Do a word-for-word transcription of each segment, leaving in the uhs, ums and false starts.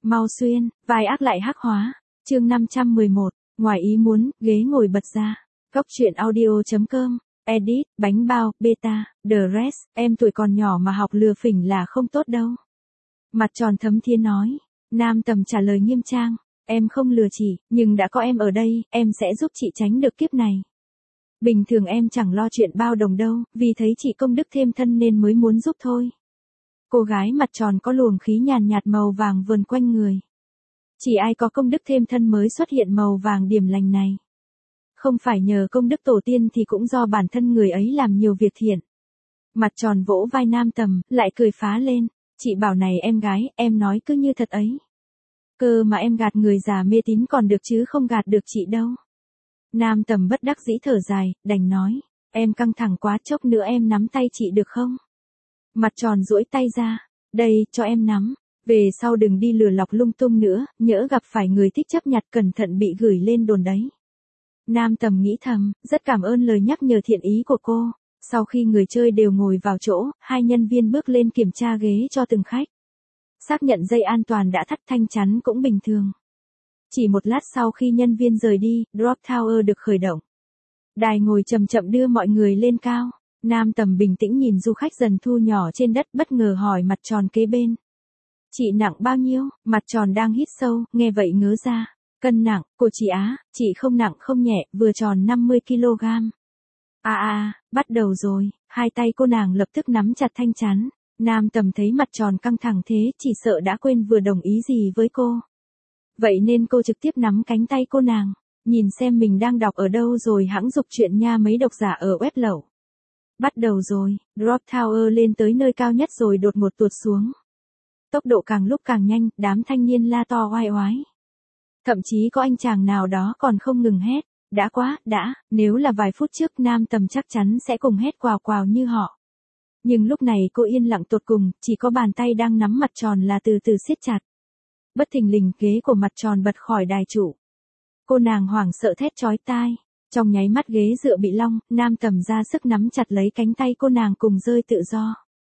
Mau xuyên, vai ác lại hắc hóa. Chương năm trăm mười một, ngoài ý muốn, ghế ngồi bật ra. Cốc truyện audio chấm com, edit, bánh bao, beta, the rest, em tuổi còn nhỏ mà học lừa phỉnh là không tốt đâu. Mặt tròn thấm thía nói. Nam Tầm trả lời nghiêm trang, em không lừa chị, nhưng đã có em ở đây, em sẽ giúp chị tránh được kiếp này. Bình thường em chẳng lo chuyện bao đồng đâu, vì thấy chị công đức thêm thân nên mới muốn giúp thôi. Cô gái mặt tròn có luồng khí nhàn nhạt màu vàng vờn quanh người. Chỉ ai có công đức thêm thân mới xuất hiện màu vàng điểm lành này. Không phải nhờ công đức tổ tiên thì cũng do bản thân người ấy làm nhiều việc thiện. Mặt tròn vỗ vai Nam Tầm, lại cười phá lên. Chị bảo này em gái, em nói cứ như thật ấy. Cơ mà em gạt người già mê tín còn được chứ không gạt được chị đâu. Nam Tầm bất đắc dĩ thở dài, đành nói. Em căng thẳng quá, chốc nữa em nắm tay chị được không? Mặt tròn duỗi tay ra. Đây, cho em nắm. Về sau đừng đi lừa lọc lung tung nữa, nhỡ gặp phải người thích chấp nhặt cẩn thận bị gửi lên đồn đấy. Nam Tầm nghĩ thầm, rất cảm ơn lời nhắc nhở thiện ý của cô. Sau khi người chơi đều ngồi vào chỗ, hai nhân viên bước lên kiểm tra ghế cho từng khách. Xác nhận dây an toàn đã thắt, thanh chắn cũng bình thường. Chỉ một lát sau khi nhân viên rời đi, Drop Tower được khởi động. Đài ngồi chậm chậm đưa mọi người lên cao. Nam Tầm bình tĩnh nhìn du khách dần thu nhỏ trên đất, bất ngờ hỏi mặt tròn kế bên. Chị nặng bao nhiêu? Mặt tròn đang hít sâu, nghe vậy ngớ ra. Cân nặng, của chị á, chị không nặng không nhẹ, vừa tròn năm mươi ki lô gam. À à, bắt đầu rồi, hai tay cô nàng lập tức nắm chặt thanh chắn. Nam Tầm thấy mặt tròn căng thẳng thế, chỉ sợ đã quên vừa đồng ý gì với cô. Vậy nên cô trực tiếp nắm cánh tay cô nàng, nhìn xem mình đang đọc ở đâu rồi hẵng giục chuyện nha mấy độc giả ở web lậu. Bắt đầu rồi, Drop Tower lên tới nơi cao nhất rồi đột ngột tuột xuống. Tốc độ càng lúc càng nhanh, đám thanh niên la to oai oái. Thậm chí có anh chàng nào đó còn không ngừng hét. Đã quá, đã, nếu là vài phút trước Nam Tầm chắc chắn sẽ cùng hét quào quào như họ. Nhưng lúc này cô yên lặng tột cùng, chỉ có bàn tay đang nắm mặt tròn là từ từ siết chặt. Bất thình lình ghế của mặt tròn bật khỏi đài chủ. Cô nàng hoảng sợ thét chói tai. Trong nháy mắt ghế dựa bị long, Nam Tầm ra sức nắm chặt lấy cánh tay cô nàng cùng rơi tự do.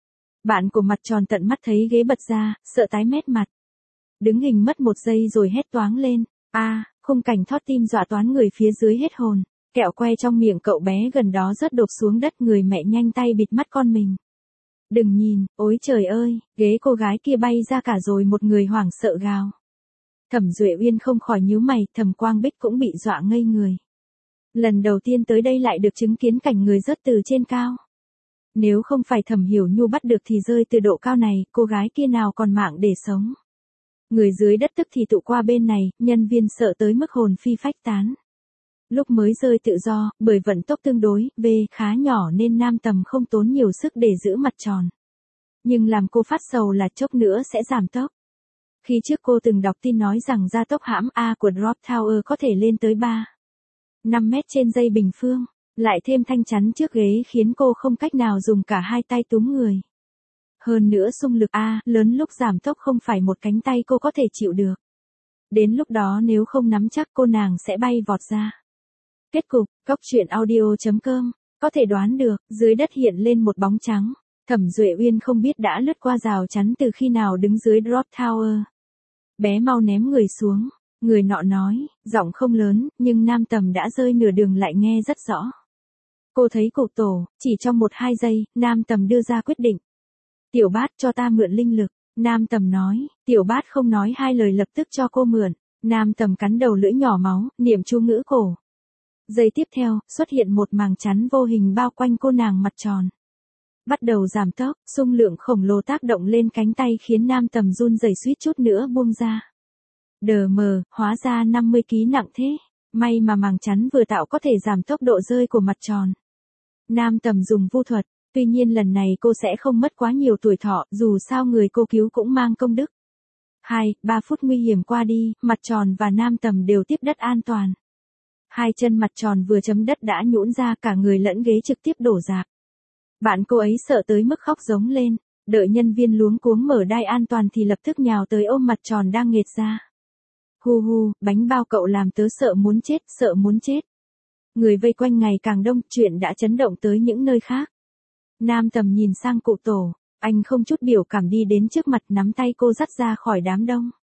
Bạn của mặt tròn tận mắt thấy ghế bật ra, sợ tái mét mặt. Đứng hình mất một giây rồi hét toáng lên. A, à, khung cảnh thót tim dọa toán người phía dưới hết hồn. Kẹo que trong miệng cậu bé gần đó rớt đột xuống đất, người mẹ nhanh tay bịt mắt con mình. Đừng nhìn, ôi trời ơi, ghế cô gái kia bay ra cả rồi, một người hoảng sợ gào. Thẩm Duệ Uyên không khỏi nhíu mày, Thẩm Quang Bích cũng bị dọa ngây người. Lần đầu tiên tới đây lại được chứng kiến cảnh người rớt từ trên cao. Nếu không phải Thẩm Hiểu Nhu bắt được thì rơi từ độ cao này, cô gái kia nào còn mạng để sống. Người dưới đất tức thì tụ qua bên này, nhân viên sợ tới mức hồn phi phách tán. Lúc mới rơi tự do, bởi vận tốc tương đối, V, khá nhỏ nên Nam Tầm không tốn nhiều sức để giữ mặt tròn. Nhưng làm cô phát sầu là chốc nữa sẽ giảm tốc. Khi trước cô từng đọc tin nói rằng gia tốc hãm A của Drop Tower có thể lên tới ba phẩy năm mét trên giây bình phương. Lại thêm thanh chắn trước ghế khiến cô không cách nào dùng cả hai tay túm người. Hơn nữa xung lực A lớn lúc giảm tốc không phải một cánh tay cô có thể chịu được. Đến lúc đó nếu không nắm chắc cô nàng sẽ bay vọt ra. Kết cục, cốc truyện audio chấm com, có thể đoán được, dưới đất hiện lên một bóng trắng. Thẩm Duệ Uyên không biết đã lướt qua rào chắn từ khi nào đứng dưới Drop Tower. Bé mau ném người xuống, người nọ nói, giọng không lớn, nhưng Nam Tầm đã rơi nửa đường lại nghe rất rõ. Cô thấy cục tổ, chỉ trong một hai giây, Nam Tầm đưa ra quyết định. Tiểu Bát cho ta mượn linh lực, Nam Tầm nói, Tiểu Bát không nói hai lời lập tức cho cô mượn. Nam Tầm cắn đầu lưỡi nhỏ máu, niệm chú ngữ cổ. Giây tiếp theo, xuất hiện một màng chắn vô hình bao quanh cô nàng mặt tròn. Bắt đầu giảm tốc, xung lượng khổng lồ tác động lên cánh tay khiến Nam Tầm run rẩy suýt chút nữa buông ra. Đờ mờ, hóa ra năm mươi ki lô gam nặng thế. May mà màng chắn vừa tạo có thể giảm tốc độ rơi của mặt tròn. Nam Tầm dùng vu thuật, tuy nhiên lần này cô sẽ không mất quá nhiều tuổi thọ, dù sao người cô cứu cũng mang công đức. Hai, ba phút nguy hiểm qua đi, mặt tròn và Nam Tầm đều tiếp đất an toàn. Hai chân mặt tròn vừa chấm đất đã nhũn ra, cả người lẫn ghế trực tiếp đổ rạp. Bạn cô ấy sợ tới mức khóc giống lên, đợi nhân viên luống cuống mở đai an toàn thì lập tức nhào tới ôm mặt tròn đang nghệt ra. Hu hu, bánh bao cậu làm tớ sợ muốn chết, sợ muốn chết. Người vây quanh ngày càng đông, chuyện đã chấn động tới những nơi khác. Nam Tầm nhìn sang cụ tổ, anh không chút biểu cảm đi đến trước mặt nắm tay cô dắt ra khỏi đám đông.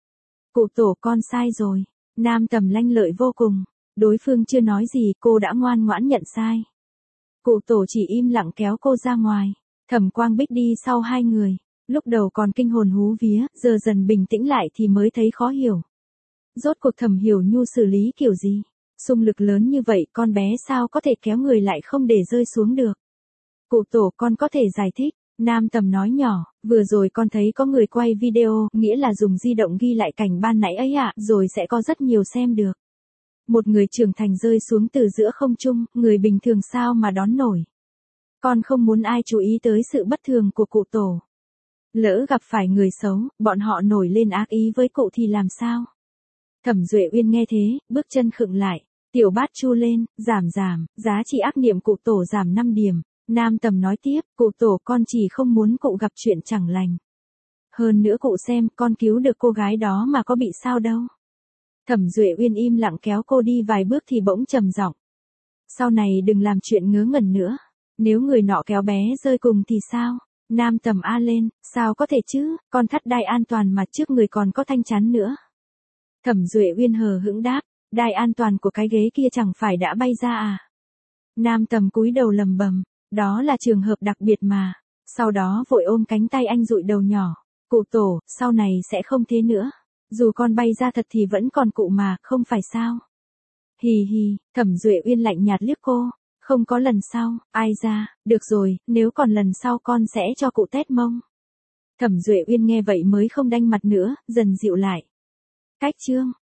Cụ tổ con sai rồi. Nam Tầm lanh lợi vô cùng. Đối phương chưa nói gì cô đã ngoan ngoãn nhận sai. Cụ tổ chỉ im lặng kéo cô ra ngoài. Thẩm Quang Bích đi sau hai người. Lúc đầu còn kinh hồn hú vía, giờ dần bình tĩnh lại thì mới thấy khó hiểu. Rốt cuộc Thẩm Hiểu Nhu xử lý kiểu gì? Xung lực lớn như vậy con bé sao có thể kéo người lại không để rơi xuống được? Cụ tổ con có thể giải thích. Nam Tầm nói nhỏ, vừa rồi con thấy có người quay video, nghĩa là dùng di động ghi lại cảnh ban nãy ấy ạ, rồi sẽ có rất nhiều xem được. Một người trưởng thành rơi xuống từ giữa không trung, người bình thường sao mà đón nổi. Con không muốn ai chú ý tới sự bất thường của cụ tổ. Lỡ gặp phải người xấu, bọn họ nổi lên ác ý với cụ thì làm sao? Thẩm Duệ Uyên nghe thế, bước chân khựng lại. Tiểu Bát chu lên, giảm giảm, giá trị ác niệm cụ tổ giảm năm điểm. Nam Tầm nói tiếp, cụ tổ con chỉ không muốn cụ gặp chuyện chẳng lành. Hơn nữa cụ xem, con cứu được cô gái đó mà có bị sao đâu. Thẩm Duệ Uyên im lặng kéo cô đi vài bước thì bỗng trầm giọng. Sau này đừng làm chuyện ngớ ngẩn nữa. Nếu người nọ kéo bé rơi cùng thì sao? Nam Tầm a lên, sao có thể chứ, con thắt đai an toàn mà trước người còn có thanh chắn nữa. Thẩm Duệ Uyên hờ hững đáp, đai an toàn của cái ghế kia chẳng phải đã bay ra à? Nam Tầm cúi đầu lầm bầm, đó là trường hợp đặc biệt mà. Sau đó vội ôm cánh tay anh dụi đầu nhỏ. Cụ tổ, sau này sẽ không thế nữa. Dù con bay ra thật thì vẫn còn cụ mà, không phải sao? Hì hì, Thẩm Duệ Uyên lạnh nhạt liếc cô. Không có lần sau, ai ra, được rồi, nếu còn lần sau con sẽ cho cụ tét mông. Thẩm Duệ Uyên nghe vậy mới không đanh mặt nữa, dần dịu lại. Cách chương